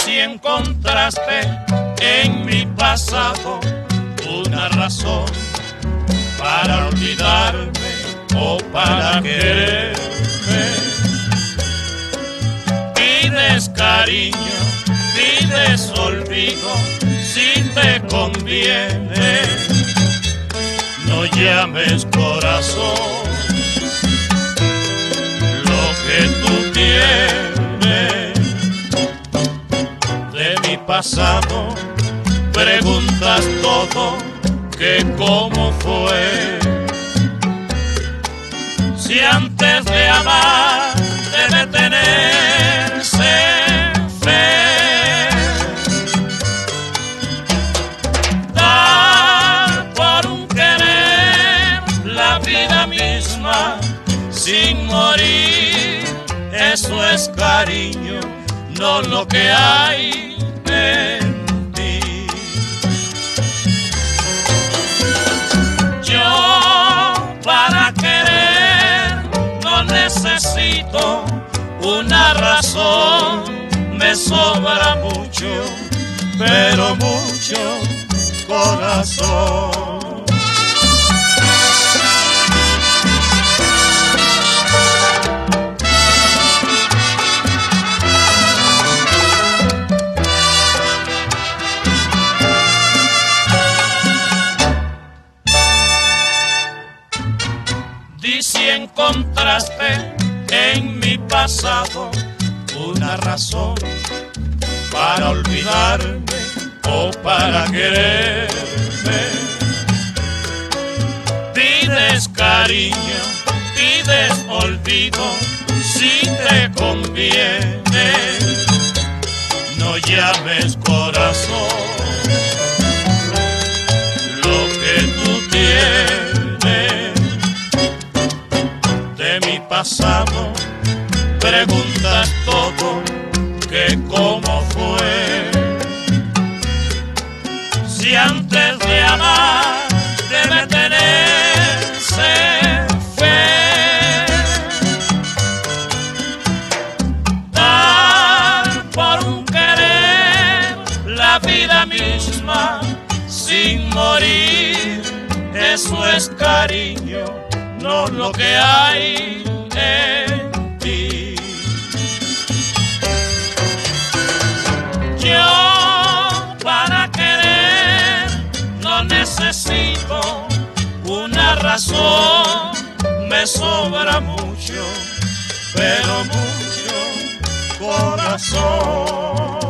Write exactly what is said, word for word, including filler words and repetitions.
si encontraste en mi pasado una razón para olvidarme o para quererme. Pides cariño, pides olvido, si te conviene. No llames corazón lo que tú tienes. De mi pasado preguntas todo, que cómo fue. Si antes de amar debe tenerse fe, dar por un querer la vida misma sin morir, eso es cariño, no lo que hay en ti. Yo para querer no necesito una razón, me sobra mucho, pero mucho corazón. Di si encontraste en mi pasado una razón para olvidarme o para quererme. Pides cariño, pides olvido, si te conviene. No llames corazón lo que tú tienes. De mi pasado preguntas todo, que cómo fue. Si antes de amar debe tenerse fe, dar por un querer la vida misma sin morir, eso es cariño, no lo que hay en ti. Yo para querer no necesito una razón, me sobra mucho, pero mucho corazón.